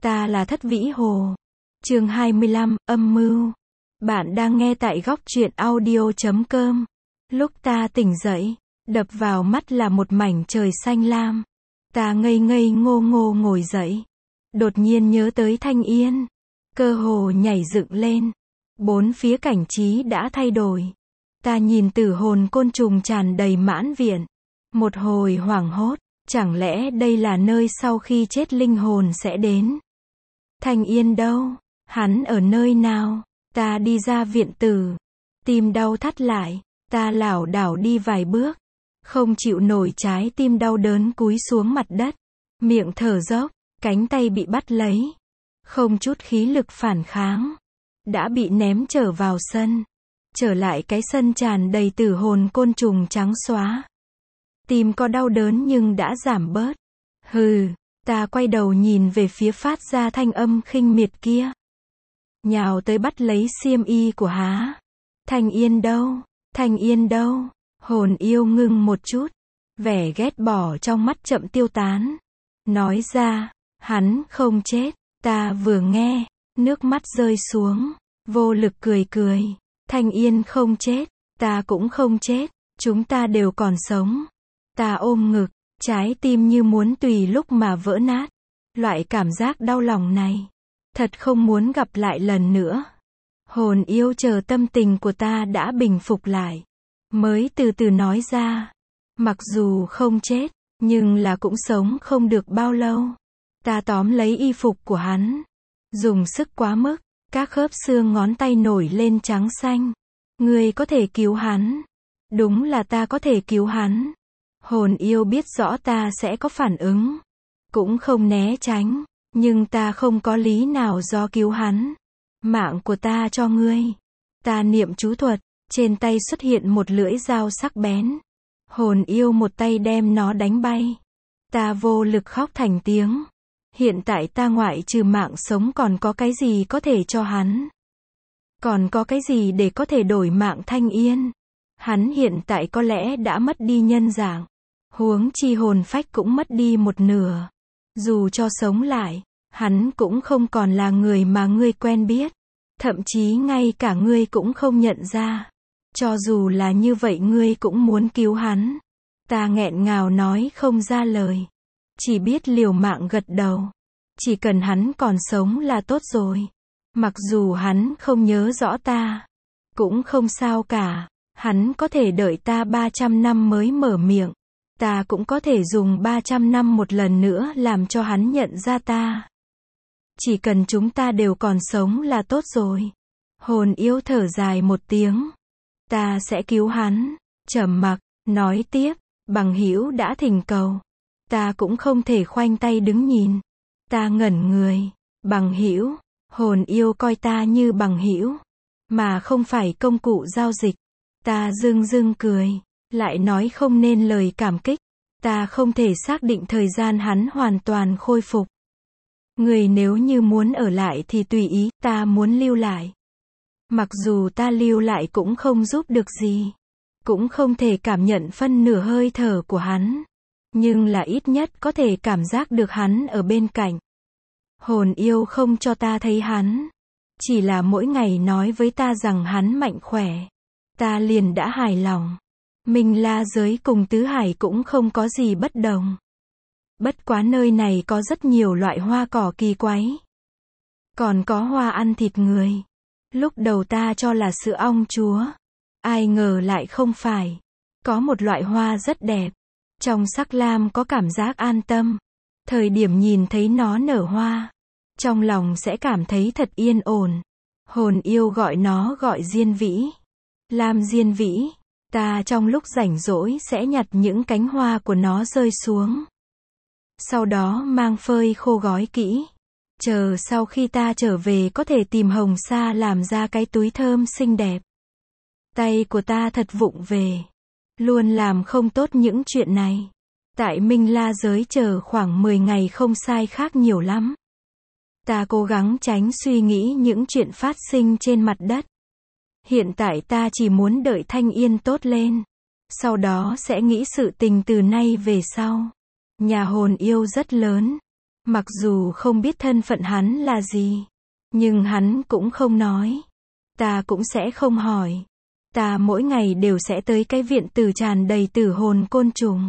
Ta là Thất Vĩ Hồ. Chương 25, âm mưu. Bạn đang nghe tại góc truyện audio.com. Lúc ta tỉnh dậy, đập vào mắt là một mảnh trời xanh lam. Ta ngây ngây ngô ngô ngồi dậy. Đột nhiên nhớ tới Thanh Yên. Cơ hồ nhảy dựng lên. Bốn phía cảnh trí đã thay đổi. Ta nhìn tử hồn côn trùng tràn đầy mãn viện. Một hồi hoảng hốt, chẳng lẽ đây là nơi sau khi chết linh hồn sẽ đến? Thanh Yên đâu? Hắn ở nơi nào? Ta đi ra viện tử. Tim đau thắt lại, ta lảo đảo đi vài bước. Không chịu nổi, trái tim đau đớn cúi xuống mặt đất. Miệng thở dốc, cánh tay bị bắt lấy. Không chút khí lực phản kháng. Đã bị ném trở vào sân. Trở lại cái sân tràn đầy tử hồn côn trùng trắng xóa. Tim có đau đớn nhưng đã giảm bớt. Hừ, ta quay đầu nhìn về phía phát ra thanh âm khinh miệt kia. Nhào tới bắt lấy xiêm y của Há. Thanh Yên đâu? Thanh Yên đâu? Hồn yêu ngưng một chút. Vẻ ghét bỏ trong mắt chậm tiêu tán. Nói ra, hắn không chết. Ta vừa nghe, nước mắt rơi xuống. Vô lực cười cười. Thanh Yên không chết. Ta cũng không chết. Chúng ta đều còn sống. Ta ôm ngực, trái tim như muốn tùy lúc mà vỡ nát. Loại cảm giác đau lòng này, thật không muốn gặp lại lần nữa. Hồn yêu chờ tâm tình của ta đã bình phục lại, mới từ từ nói ra. Mặc dù không chết, nhưng là cũng sống không được bao lâu. Ta tóm lấy y phục của hắn, dùng sức quá mức, các khớp xương ngón tay nổi lên trắng xanh. Ngươi có thể cứu hắn. Đúng là ta có thể cứu hắn. Hồn yêu biết rõ ta sẽ có phản ứng, cũng không né tránh, nhưng ta không có lý nào do cứu hắn. Mạng của ta cho ngươi. Ta niệm chú thuật, trên tay xuất hiện một lưỡi dao sắc bén. Hồn yêu một tay đem nó đánh bay. Ta vô lực khóc thành tiếng. Hiện tại ta ngoại trừ mạng sống còn có cái gì có thể cho hắn? Còn có cái gì để có thể đổi mạng Thanh Yên? Hắn hiện tại có lẽ đã mất đi nhân dạng. Huống chi hồn phách cũng mất đi một nửa. Dù cho sống lại, hắn cũng không còn là người mà ngươi quen biết. Thậm chí ngay cả ngươi cũng không nhận ra. Cho dù là như vậy ngươi cũng muốn cứu hắn. Ta nghẹn ngào nói không ra lời. Chỉ biết liều mạng gật đầu. Chỉ cần hắn còn sống là tốt rồi. Mặc dù hắn không nhớ rõ ta, cũng không sao cả. Hắn có thể đợi ta 300 năm mới mở miệng. Ta cũng có thể dùng 300 năm một lần nữa làm cho hắn nhận ra ta. Chỉ cần chúng ta đều còn sống là tốt rồi. Hồn yêu thở dài một tiếng. Ta sẽ cứu hắn. Trầm mặc, nói tiếp, bằng hữu đã thỉnh cầu. Ta cũng không thể khoanh tay đứng nhìn. Ta ngẩn người. Bằng hữu, hồn yêu coi ta như bằng hữu, mà không phải công cụ giao dịch. Ta dưng dưng cười. Lại nói không nên lời cảm kích. Ta không thể xác định thời gian hắn hoàn toàn khôi phục. Người nếu như muốn ở lại thì tùy ý, ta muốn lưu lại. Mặc dù ta lưu lại cũng không giúp được gì. Cũng không thể cảm nhận phân nửa hơi thở của hắn. Nhưng là ít nhất có thể cảm giác được hắn ở bên cạnh. Hồn yêu không cho ta thấy hắn. Chỉ là mỗi ngày nói với ta rằng hắn mạnh khỏe. Ta liền đã hài lòng. Minh La giới cùng tứ hải cũng không có gì bất đồng. Bất quá nơi này có rất nhiều loại hoa cỏ kỳ quái. Còn có hoa ăn thịt người. Lúc đầu ta cho là sữa ong chúa. Ai ngờ lại không phải. Có một loại hoa rất đẹp. Trong sắc lam có cảm giác an tâm. Thời điểm nhìn thấy nó nở hoa, trong lòng sẽ cảm thấy thật yên ổn. Hồn yêu gọi nó gọi diên vĩ. Lam diên vĩ. Ta trong lúc rảnh rỗi sẽ nhặt những cánh hoa của nó rơi xuống. Sau đó mang phơi khô gói kỹ. Chờ sau khi ta trở về có thể tìm hồng sa làm ra cái túi thơm xinh đẹp. Tay của ta thật vụng về. Luôn làm không tốt những chuyện này. Tại Minh La giới chờ khoảng 10 ngày không sai khác nhiều lắm. Ta cố gắng tránh suy nghĩ những chuyện phát sinh trên mặt đất. Hiện tại ta chỉ muốn đợi Thanh Yên tốt lên. Sau đó sẽ nghĩ sự tình từ nay về sau. Nhà hồn yêu rất lớn. Mặc dù không biết thân phận hắn là gì, nhưng hắn cũng không nói. Ta cũng sẽ không hỏi. Ta mỗi ngày đều sẽ tới cái viện tử tràn đầy tử hồn côn trùng.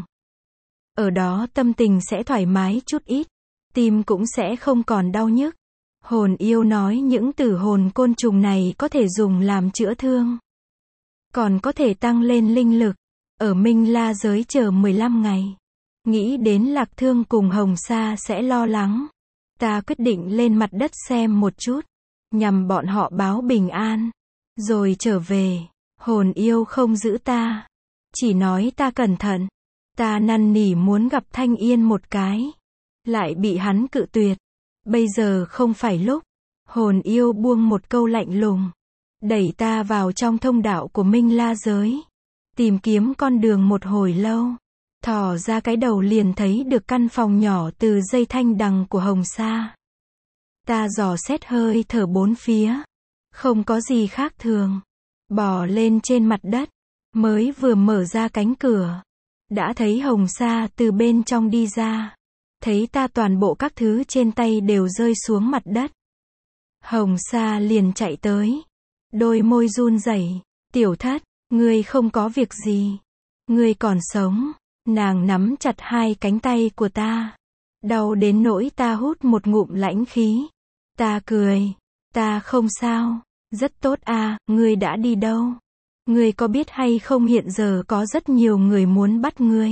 Ở đó tâm tình sẽ thoải mái chút ít, tim cũng sẽ không còn đau nhức. Hồn yêu nói những tử hồn côn trùng này có thể dùng làm chữa thương, còn có thể tăng lên linh lực. Ở Minh La giới chờ 15 ngày. Nghĩ đến Lạc Thương cùng Hồng Sa sẽ lo lắng. Ta quyết định lên mặt đất xem một chút, nhằm bọn họ báo bình an, rồi trở về. Hồn yêu không giữ ta, chỉ nói ta cẩn thận. Ta năn nỉ muốn gặp Thanh Yên một cái, lại bị hắn cự tuyệt. Bây giờ không phải lúc. Hồn yêu buông một câu lạnh lùng, đẩy ta vào trong thông đạo của Minh La giới. Tìm kiếm con đường một hồi lâu, thò ra cái đầu liền thấy được căn phòng nhỏ từ dây thanh đằng của Hồng Sa. Ta dò xét hơi thở bốn phía, không có gì khác thường. Bò lên trên mặt đất, mới vừa mở ra cánh cửa, đã thấy Hồng Sa từ bên trong đi ra. Thấy ta toàn bộ các thứ trên tay đều rơi xuống mặt đất. Hồng Sa liền chạy tới, đôi môi run rẩy, "Tiểu thất, ngươi không có việc gì, ngươi còn sống." Nàng nắm chặt hai cánh tay của ta, đau đến nỗi ta hút một ngụm lãnh khí. Ta cười, "Ta không sao, rất tốt à, ngươi đã đi đâu? Ngươi có biết hay không hiện giờ có rất nhiều người muốn bắt ngươi.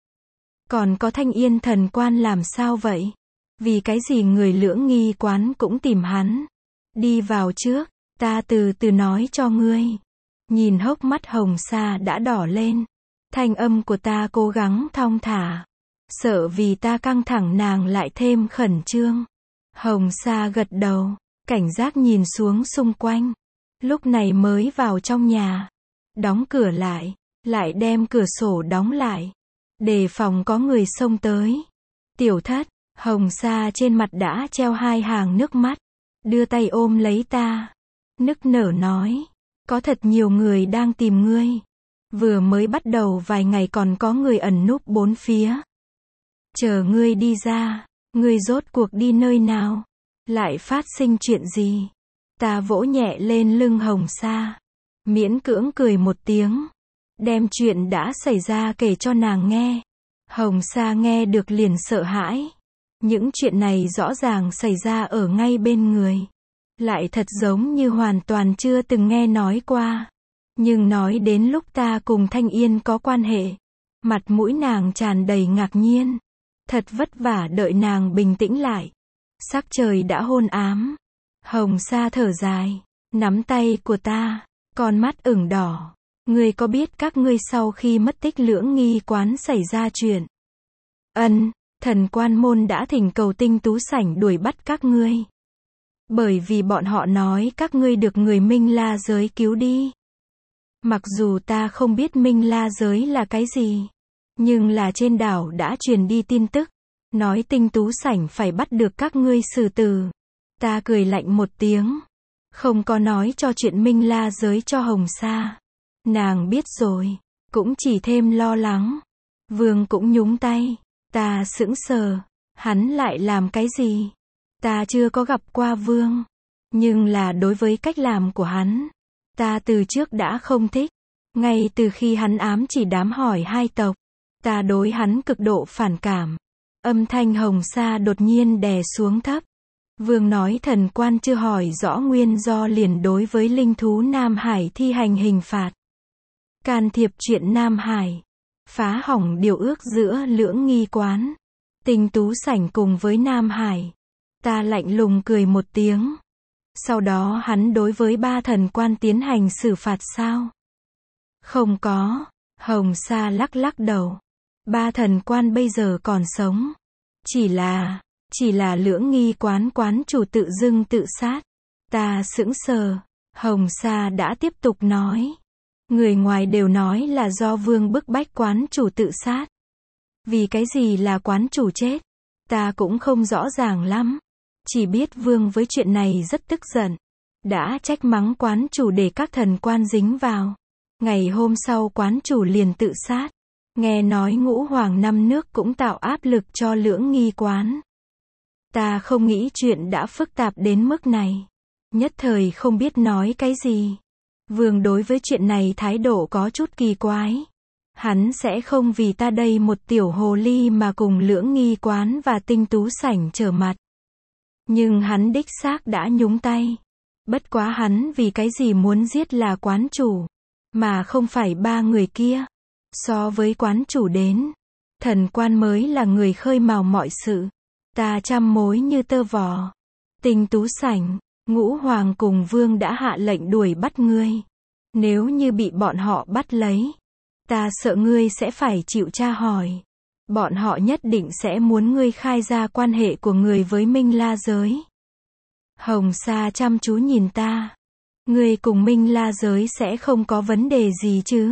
Còn có Thanh Yên thần quan làm sao vậy? Vì cái gì người Lưỡng Nghi quán cũng tìm hắn? Đi vào trước, ta từ từ nói cho ngươi." Nhìn hốc mắt Hồng Sa đã đỏ lên. Thanh âm của ta cố gắng thong thả. Sợ vì ta căng thẳng nàng lại thêm khẩn trương. Hồng Sa gật đầu, cảnh giác nhìn xuống xung quanh. Lúc này mới vào trong nhà. Đóng cửa lại đem cửa sổ đóng lại. Đề phòng có người xông tới. "Tiểu thất." Hồng Sa trên mặt đã treo hai hàng nước mắt. Đưa tay ôm lấy ta. Nức nở nói, "Có thật nhiều người đang tìm ngươi. Vừa mới bắt đầu vài ngày còn có người ẩn núp bốn phía. Chờ ngươi đi ra, ngươi rốt cuộc đi nơi nào? Lại phát sinh chuyện gì?" Ta vỗ nhẹ lên lưng Hồng Sa, miễn cưỡng cười một tiếng, đem chuyện đã xảy ra kể cho nàng nghe. Hồng Sa nghe được liền sợ hãi. Những chuyện này rõ ràng xảy ra ở ngay bên người, lại thật giống như hoàn toàn chưa từng nghe nói qua. Nhưng nói đến lúc ta cùng Thanh Yên có quan hệ, mặt mũi nàng tràn đầy ngạc nhiên. Thật vất vả đợi nàng bình tĩnh lại. Sắc trời đã hôn ám. Hồng Sa thở dài, nắm tay của ta, con mắt ửng đỏ. "Ngươi có biết các ngươi sau khi mất tích Lưỡng Nghi quán xảy ra chuyện?" "Ân, thần quan môn đã thỉnh cầu Tinh Tú Sảnh đuổi bắt các ngươi. Bởi vì bọn họ nói các ngươi được người Minh La giới cứu đi." Mặc dù ta không biết Minh La giới là cái gì, nhưng là trên đảo đã truyền đi tin tức, nói Tinh Tú Sảnh phải bắt được các ngươi xử tử. Ta cười lạnh một tiếng, không có nói cho chuyện Minh La giới cho Hồng Sa. Nàng biết rồi, cũng chỉ thêm lo lắng. Vương cũng nhúng tay. Ta sững sờ, hắn lại làm cái gì? Ta chưa có gặp qua Vương, nhưng là đối với cách làm của hắn, ta từ trước đã không thích. Ngay từ khi hắn ám chỉ đám hỏi hai tộc, ta đối hắn cực độ phản cảm. Âm thanh Hồng Sa đột nhiên đè xuống thấp. Vương nói thần quan chưa hỏi rõ nguyên do liền đối với linh thú Nam Hải thi hành hình phạt. Can thiệp chuyện Nam Hải, phá hỏng điều ước giữa Lưỡng Nghi quán, Tinh Tú Sảnh cùng với Nam Hải. Ta lạnh lùng cười một tiếng. Sau đó hắn đối với ba thần quan tiến hành xử phạt sao? Không có. Hồng Sa lắc lắc đầu. Ba thần quan bây giờ còn sống. Chỉ là Lưỡng Nghi quán quán chủ tự dưng tự sát. Ta sững sờ. Hồng Sa đã tiếp tục nói. Người ngoài đều nói là do Vương bức bách quán chủ tự sát. Vì cái gì là quán chủ chết? Ta cũng không rõ ràng lắm. Chỉ biết Vương với chuyện này rất tức giận. Đã trách mắng quán chủ để các thần quan dính vào. Ngày hôm sau quán chủ liền tự sát. Nghe nói Ngũ Hoàng năm nước cũng tạo áp lực cho Lưỡng Nghi quán. Ta không nghĩ chuyện đã phức tạp đến mức này. Nhất thời không biết nói cái gì. Vương đối với chuyện này thái độ có chút kỳ quái. Hắn sẽ không vì ta đây một tiểu hồ ly mà cùng Lưỡng Nghi Quán và Tinh Tú Sảnh trở mặt. Nhưng hắn đích xác đã nhúng tay. Bất quá hắn vì cái gì muốn giết là quán chủ, mà không phải ba người kia. So với quán chủ đến, thần quan mới là người khơi mào mọi sự. Ta trăm mối như tơ vò. Tinh Tú Sảnh, Ngũ Hoàng cùng Vương đã hạ lệnh đuổi bắt ngươi. Nếu như bị bọn họ bắt lấy, ta sợ ngươi sẽ phải chịu tra hỏi. Bọn họ nhất định sẽ muốn ngươi khai ra quan hệ của người với Minh La Giới. Hồng Sa chăm chú nhìn ta. Ngươi cùng Minh La Giới sẽ không có vấn đề gì chứ?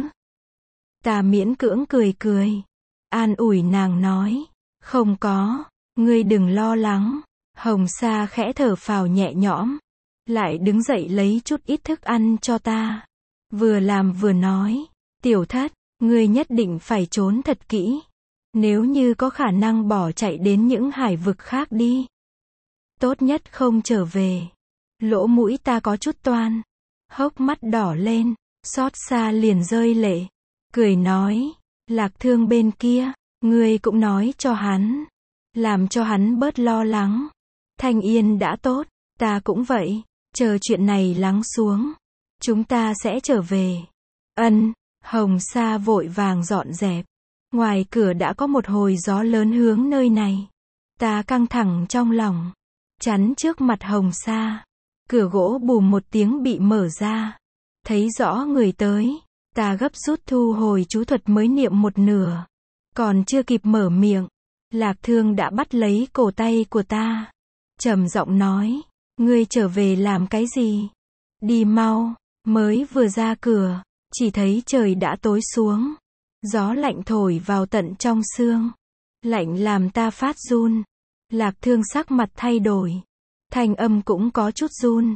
Ta miễn cưỡng cười cười. An ủi nàng nói. Không có. Ngươi đừng lo lắng. Hồng Sa khẽ thở phào nhẹ nhõm. Lại đứng dậy lấy chút ít thức ăn cho ta. Vừa làm vừa nói. Tiểu thất, ngươi nhất định phải trốn thật kỹ. Nếu như có khả năng bỏ chạy đến những hải vực khác đi. Tốt nhất không trở về. Lỗ mũi ta có chút toan. Hốc mắt đỏ lên. Xót xa liền rơi lệ. Cười nói. Lạc Thương bên kia. Ngươi cũng nói cho hắn. Làm cho hắn bớt lo lắng. Thanh Yên đã tốt. Ta cũng vậy. Chờ chuyện này lắng xuống. Chúng ta sẽ trở về. Ân. Hồng Sa vội vàng dọn dẹp. Ngoài cửa đã có một hồi gió lớn hướng nơi này. Ta căng thẳng trong lòng. Chắn trước mặt Hồng Sa. Cửa gỗ bùm một tiếng bị mở ra. Thấy rõ người tới. Ta gấp rút thu hồi chú thuật mới niệm một nửa. Còn chưa kịp mở miệng. Lạc Thương đã bắt lấy cổ tay của ta. Trầm giọng nói. Ngươi trở về làm cái gì? Đi mau. Mới vừa ra cửa. Chỉ thấy trời đã tối xuống. Gió lạnh thổi vào tận trong xương. Lạnh làm ta phát run. Lạc Thương sắc mặt thay đổi. Thanh âm cũng có chút run.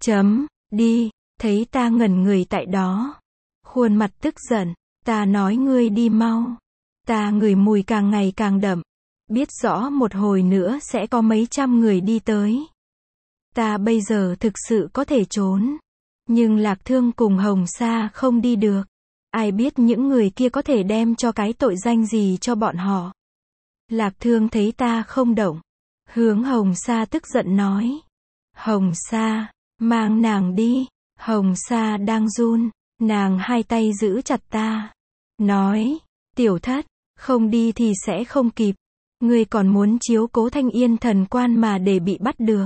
Đi. Thấy ta ngẩn người tại đó. Khuôn mặt tức giận. Ta nói ngươi đi mau. Ta ngửi mùi càng ngày càng đậm. Biết rõ một hồi nữa sẽ có mấy trăm người đi tới. Ta bây giờ thực sự có thể trốn. Nhưng Lạc Thương cùng Hồng Sa không đi được. Ai biết những người kia có thể đem cho cái tội danh gì cho bọn họ. Lạc Thương thấy ta không động. Hướng Hồng Sa tức giận nói. Hồng Sa, mang nàng đi. Hồng Sa đang run. Nàng hai tay giữ chặt ta. Nói, tiểu thất, không đi thì sẽ không kịp. Ngươi còn muốn chiếu cố Thanh Yên thần quan mà để bị bắt được.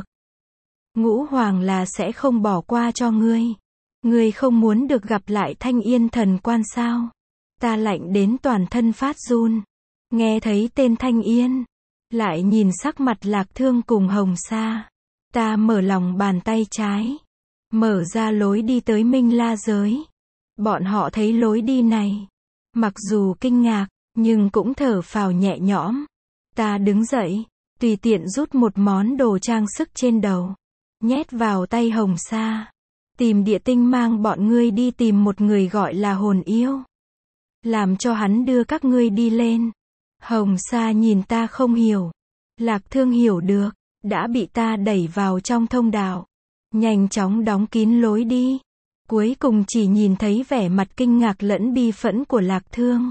Ngũ Hoàng là sẽ không bỏ qua cho ngươi. Ngươi không muốn được gặp lại Thanh Yên thần quan sao? Ta lạnh đến toàn thân phát run. Nghe thấy tên Thanh Yên. Lại nhìn sắc mặt Lạc Thương cùng Hồng Sa. Ta mở lòng bàn tay trái. Mở ra lối đi tới Minh La Giới. Bọn họ thấy lối đi này. Mặc dù kinh ngạc, nhưng cũng thở phào nhẹ nhõm. Ta đứng dậy. Tùy tiện rút một món đồ trang sức trên đầu. Nhét vào tay Hồng Sa. Tìm địa tinh mang bọn ngươi đi tìm một người gọi là hồn yêu. Làm cho hắn đưa các ngươi đi lên. Hồng Sa nhìn ta không hiểu. Lạc Thương hiểu được. Đã bị ta đẩy vào trong thông đạo. Nhanh chóng đóng kín lối đi. Cuối cùng chỉ nhìn thấy vẻ mặt kinh ngạc lẫn bi phẫn của Lạc Thương.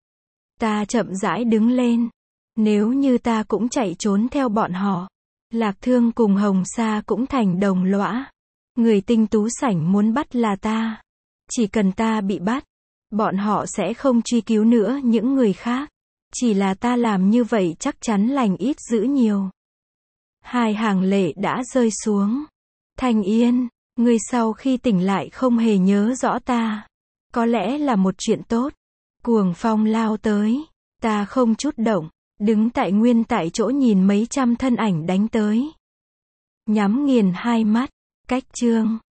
Ta chậm rãi đứng lên. Nếu như ta cũng chạy trốn theo bọn họ. Lạc Thương cùng Hồng Sa cũng thành đồng lõa. Người Tinh Tú Sảnh muốn bắt là ta. Chỉ cần ta bị bắt, bọn họ sẽ không truy cứu nữa những người khác. Chỉ là ta làm như vậy chắc chắn lành ít dữ nhiều. Hai hàng lệ đã rơi xuống. Thanh Yên, ngươi sau khi tỉnh lại không hề nhớ rõ ta. Có lẽ là một chuyện tốt. Cuồng phong lao tới. Ta không chút động. Đứng tại nguyên tại chỗ nhìn mấy trăm thân ảnh đánh tới. Nhắm nghiền hai mắt. Cách chương